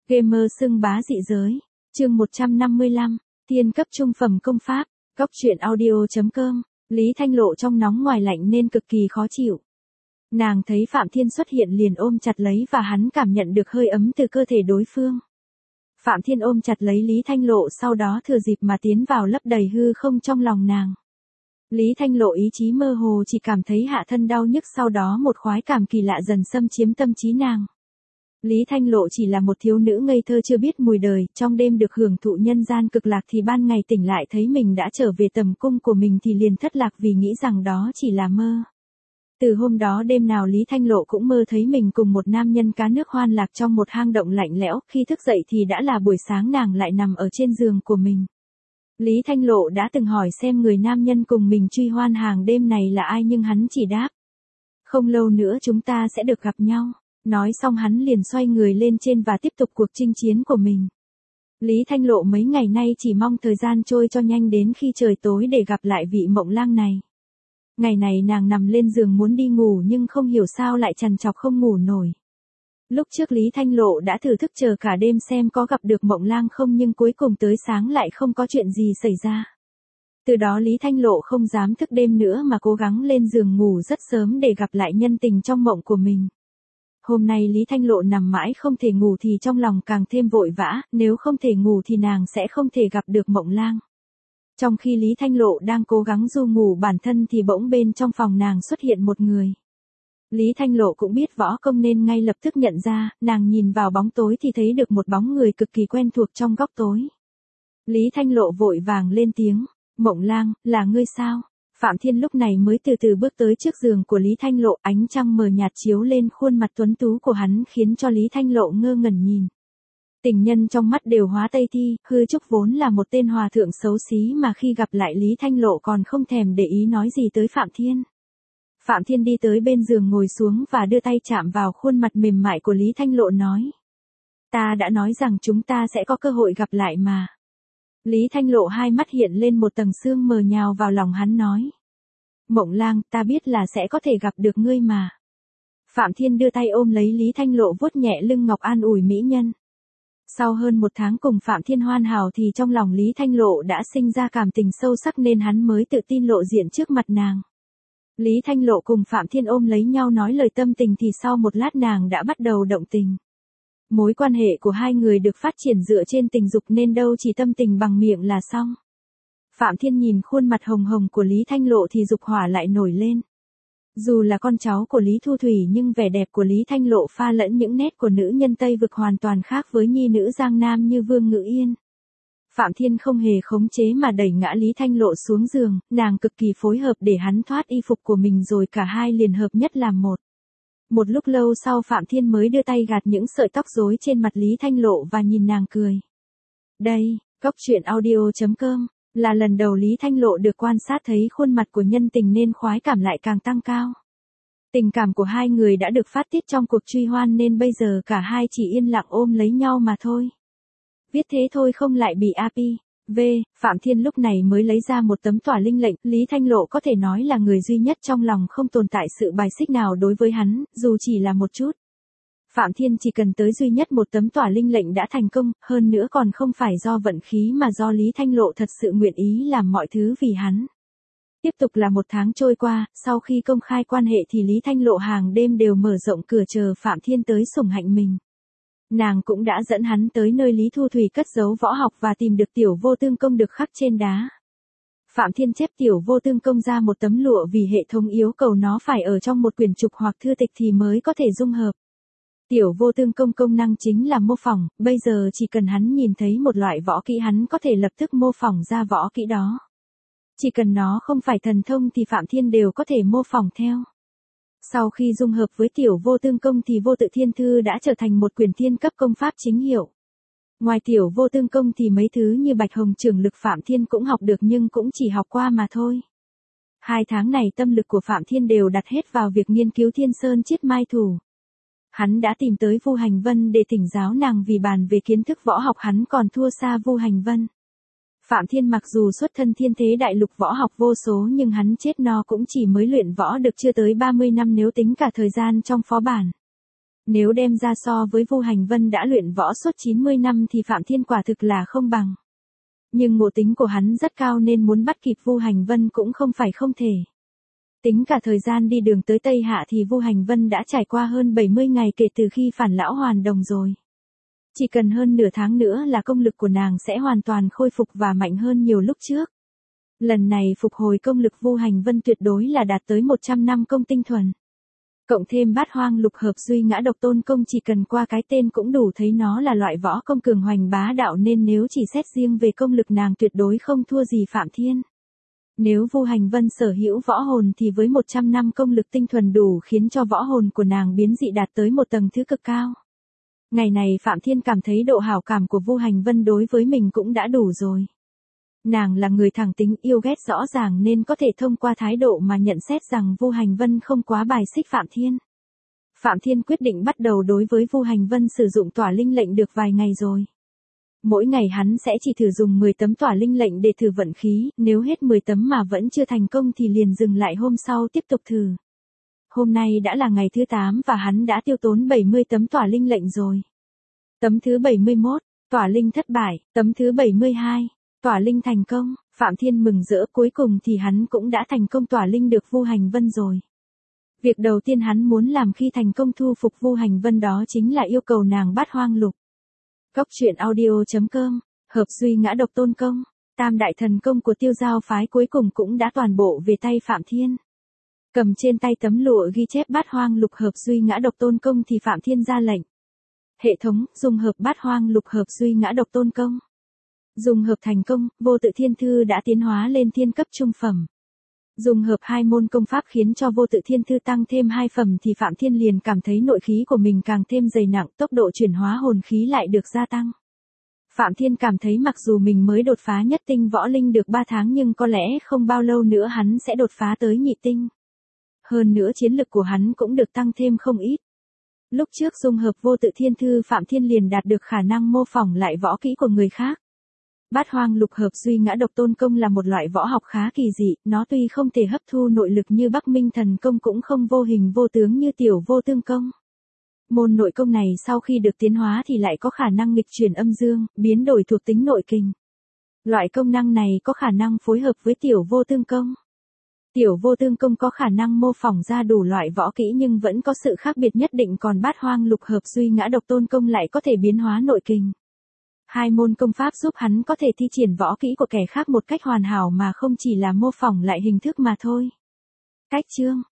Gamer xưng bá dị giới. Chương 155. Tiên cấp trung phẩm công pháp. Góc truyện audio.com. Lý Thanh Lộ trong nóng ngoài lạnh nên cực kỳ khó chịu. Nàng thấy Phạm Thiên xuất hiện liền ôm chặt lấy và hắn cảm nhận được hơi ấm từ cơ thể đối phương. Phạm Thiên ôm chặt lấy Lý Thanh Lộ sau đó thừa dịp mà tiến vào lấp đầy hư không trong lòng nàng. Lý Thanh Lộ ý chí mơ hồ chỉ cảm thấy hạ thân đau nhức, sau đó một khoái cảm kỳ lạ dần xâm chiếm tâm trí nàng. Lý Thanh Lộ chỉ là một thiếu nữ ngây thơ chưa biết mùi đời, trong đêm được hưởng thụ nhân gian cực lạc thì ban ngày tỉnh lại thấy mình đã trở về tầm cung của mình thì liền thất lạc vì nghĩ rằng đó chỉ là mơ. Từ hôm đó đêm nào Lý Thanh Lộ cũng mơ thấy mình cùng một nam nhân cá nước hoan lạc trong một hang động lạnh lẽo, khi thức dậy thì đã là buổi sáng, nàng lại nằm ở trên giường của mình. Lý Thanh Lộ đã từng hỏi xem người nam nhân cùng mình truy hoan hàng đêm này là ai nhưng hắn chỉ đáp: không lâu nữa chúng ta sẽ được gặp nhau. Nói xong hắn liền xoay người lên trên và tiếp tục cuộc chinh chiến của mình. Lý Thanh Lộ mấy ngày nay chỉ mong thời gian trôi cho nhanh đến khi trời tối để gặp lại vị mộng lang này. Ngày này nàng nằm lên giường muốn đi ngủ nhưng không hiểu sao lại trằn trọc không ngủ nổi. Lúc trước Lý Thanh Lộ đã thử thức chờ cả đêm xem có gặp được mộng lang không nhưng cuối cùng tới sáng lại không có chuyện gì xảy ra. Từ đó Lý Thanh Lộ không dám thức đêm nữa mà cố gắng lên giường ngủ rất sớm để gặp lại nhân tình trong mộng của mình. Hôm nay Lý Thanh Lộ nằm mãi không thể ngủ thì trong lòng càng thêm vội vã, nếu không thể ngủ thì nàng sẽ không thể gặp được mộng lang. Trong khi Lý Thanh Lộ đang cố gắng du ngủ bản thân thì bỗng bên trong phòng nàng xuất hiện một người. Lý Thanh Lộ cũng biết võ công nên ngay lập tức nhận ra, nàng nhìn vào bóng tối thì thấy được một bóng người cực kỳ quen thuộc trong góc tối. Lý Thanh Lộ vội vàng lên tiếng: mộng lang, là ngươi sao? Phạm Thiên lúc này mới từ từ bước tới trước giường của Lý Thanh Lộ, ánh trăng mờ nhạt chiếu lên khuôn mặt tuấn tú của hắn khiến cho Lý Thanh Lộ ngơ ngẩn nhìn. Tình nhân trong mắt đều hóa tây thi, Hư Trúc vốn là một tên hòa thượng xấu xí mà khi gặp lại Lý Thanh Lộ còn không thèm để ý nói gì tới Phạm Thiên. Phạm Thiên đi tới bên giường ngồi xuống và đưa tay chạm vào khuôn mặt mềm mại của Lý Thanh Lộ nói: ta đã nói rằng chúng ta sẽ có cơ hội gặp lại mà. Lý Thanh Lộ hai mắt hiện lên một tầng sương mờ nhào vào lòng hắn nói: mộng lang, ta biết là sẽ có thể gặp được ngươi mà. Phạm Thiên đưa tay ôm lấy Lý Thanh Lộ vuốt nhẹ lưng ngọc an ủi mỹ nhân. Sau hơn một tháng cùng Phạm Thiên hoàn hảo thì trong lòng Lý Thanh Lộ đã sinh ra cảm tình sâu sắc nên hắn mới tự tin lộ diện trước mặt nàng. Lý Thanh Lộ cùng Phạm Thiên ôm lấy nhau nói lời tâm tình thì sau một lát nàng đã bắt đầu động tình. Mối quan hệ của hai người được phát triển dựa trên tình dục nên đâu chỉ tâm tình bằng miệng là xong. Phạm Thiên nhìn khuôn mặt hồng hồng của Lý Thanh Lộ thì dục hỏa lại nổi lên. Dù là con cháu của Lý Thu Thủy nhưng vẻ đẹp của Lý Thanh Lộ pha lẫn những nét của nữ nhân Tây Vực hoàn toàn khác với nhi nữ Giang Nam như Vương Ngữ Yên. Phạm Thiên không hề khống chế mà đẩy ngã Lý Thanh Lộ xuống giường, nàng cực kỳ phối hợp để hắn thoát y phục của mình rồi cả hai liền hợp nhất làm một. Một lúc lâu sau Phạm Thiên mới đưa tay gạt những sợi tóc rối trên mặt Lý Thanh Lộ và nhìn nàng cười. Đây, góc truyện audio.com, là lần đầu Lý Thanh Lộ được quan sát thấy khuôn mặt của nhân tình nên khoái cảm lại càng tăng cao. Tình cảm của hai người đã được phát tiết trong cuộc truy hoan nên bây giờ cả hai chỉ yên lặng ôm lấy nhau mà thôi. Viết thế thôi không lại bị Phạm Thiên lúc này mới lấy ra một tấm tỏa linh lệnh, Lý Thanh Lộ có thể nói là người duy nhất trong lòng không tồn tại sự bài xích nào đối với hắn, dù chỉ là một chút. Phạm Thiên chỉ cần tới duy nhất một tấm tỏa linh lệnh đã thành công, hơn nữa còn không phải do vận khí mà do Lý Thanh Lộ thật sự nguyện ý làm mọi thứ vì hắn. Tiếp tục là một tháng trôi qua, sau khi công khai quan hệ thì Lý Thanh Lộ hàng đêm đều mở rộng cửa chờ Phạm Thiên tới sủng hạnh mình. Nàng cũng đã dẫn hắn tới nơi Lý Thu Thủy cất giấu võ học và tìm được tiểu vô tương công được khắc trên đá. Phạm Thiên chép tiểu vô tương công ra một tấm lụa vì hệ thống yêu cầu nó phải ở trong một quyển trục hoặc thư tịch thì mới có thể dung hợp. Tiểu vô tương công công năng chính là mô phỏng, bây giờ chỉ cần hắn nhìn thấy một loại võ kỹ hắn có thể lập tức mô phỏng ra võ kỹ đó. Chỉ cần nó không phải thần thông thì Phạm Thiên đều có thể mô phỏng theo. Sau khi dung hợp với tiểu vô tương công thì vô tự thiên thư đã trở thành một quyển thiên cấp công pháp chính hiệu. Ngoài tiểu vô tương công thì mấy thứ như bạch hồng trưởng lực Phạm Thiên cũng học được nhưng cũng chỉ học qua mà thôi. 2 tháng này tâm lực của Phạm Thiên đều đặt hết vào việc nghiên cứu Thiên Sơn Chiết Mai Thủ. Hắn đã tìm tới Vu Hành Vân để thỉnh giáo nàng vì bàn về kiến thức võ học hắn còn thua xa Vu Hành Vân. Phạm Thiên mặc dù xuất thân thiên thế đại lục võ học vô số nhưng hắn chết no cũng chỉ mới luyện võ được chưa tới 30 năm nếu tính cả thời gian trong phó bản. Nếu đem ra so với Vu Hành Vân đã luyện võ suốt 90 năm thì Phạm Thiên quả thực là không bằng. Nhưng ngộ tính của hắn rất cao nên muốn bắt kịp Vu Hành Vân cũng không phải không thể. Tính cả thời gian đi đường tới Tây Hạ thì Vu Hành Vân đã trải qua hơn 70 ngày kể từ khi phản lão hoàn đồng rồi. Chỉ cần hơn nửa tháng nữa là công lực của nàng sẽ hoàn toàn khôi phục và mạnh hơn nhiều lúc trước. Lần này phục hồi công lực Vu Hành Vân tuyệt đối là đạt tới 100 năm công tinh thuần. Cộng thêm Bát Hoang Lục Hợp Duy Ngã Độc Tôn Công, chỉ cần qua cái tên cũng đủ thấy nó là loại võ công cường hoành bá đạo, nên nếu chỉ xét riêng về công lực nàng tuyệt đối không thua gì Phạm Thiên. Nếu Vu Hành Vân sở hữu võ hồn thì với 100 năm công lực tinh thuần đủ khiến cho võ hồn của nàng biến dị đạt tới một tầng thứ cực cao. Ngày này Phạm Thiên cảm thấy độ hảo cảm của Vu Hành Vân đối với mình cũng đã đủ rồi. Nàng là người thẳng tính yêu ghét rõ ràng nên có thể thông qua thái độ mà nhận xét rằng Vu Hành Vân không quá bài xích Phạm Thiên. Phạm Thiên quyết định bắt đầu đối với Vu Hành Vân sử dụng tỏa linh lệnh được vài ngày rồi. Mỗi ngày hắn sẽ chỉ thử dùng 10 tấm tỏa linh lệnh để thử vận khí, nếu hết 10 tấm mà vẫn chưa thành công thì liền dừng lại, hôm sau tiếp tục thử. Hôm nay đã là ngày thứ 8 và hắn đã tiêu tốn 70 tấm tỏa linh lệnh rồi. Tấm thứ 71, tỏa linh thất bại, tấm thứ 72, tỏa linh thành công. Phạm Thiên mừng rỡ, cuối cùng thì hắn cũng đã thành công tỏa linh được Vu Hành Vân rồi. Việc đầu tiên hắn muốn làm khi thành công thu phục Vu Hành Vân đó chính là yêu cầu nàng Bát Hoang Lục. Cốc truyện audio.com, Hợp Duy Ngã Độc Tôn Công, tam đại thần công của Tiêu Giao phái cuối cùng cũng đã toàn bộ về tay Phạm Thiên. Cầm trên tay tấm lụa ghi chép Bát Hoang Lục Hợp Duy Ngã Độc Tôn Công thì Phạm Thiên ra lệnh. Hệ thống, dung hợp Bát Hoang Lục Hợp Duy Ngã Độc Tôn Công. Dung hợp thành công, Vô Tự Thiên Thư đã tiến hóa lên thiên cấp trung phẩm. Dung hợp hai môn công pháp khiến cho Vô Tự Thiên Thư tăng thêm 2 phẩm thì Phạm Thiên liền cảm thấy nội khí của mình càng thêm dày nặng, tốc độ chuyển hóa hồn khí lại được gia tăng. Phạm Thiên cảm thấy mặc dù mình mới đột phá nhất tinh võ linh được 3 tháng nhưng có lẽ không bao lâu nữa hắn sẽ đột phá tới nhị tinh. Hơn nữa chiến lực của hắn cũng được tăng thêm không ít. Lúc trước dung hợp Vô Tự Thiên Thư, Phạm Thiên liền đạt được khả năng mô phỏng lại võ kỹ của người khác. Bát Hoang Lục Hợp Duy Ngã Độc Tôn Công là một loại võ học khá kỳ dị, nó tuy không thể hấp thu nội lực như Bắc Minh Thần Công cũng không vô hình vô tướng như Tiểu Vô Tương Công. Môn nội công này sau khi được tiến hóa thì lại có khả năng nghịch chuyển âm dương, biến đổi thuộc tính nội kình. Loại công năng này có khả năng phối hợp với Tiểu Vô Tương Công. Tiểu Vô Tương Công có khả năng mô phỏng ra đủ loại võ kỹ nhưng vẫn có sự khác biệt nhất định, còn Bát Hoang Lục Hợp Duy Ngã Độc Tôn Công lại có thể biến hóa nội kình. Hai môn công pháp giúp hắn có thể thi triển võ kỹ của kẻ khác một cách hoàn hảo mà không chỉ là mô phỏng lại hình thức mà thôi. Cách chương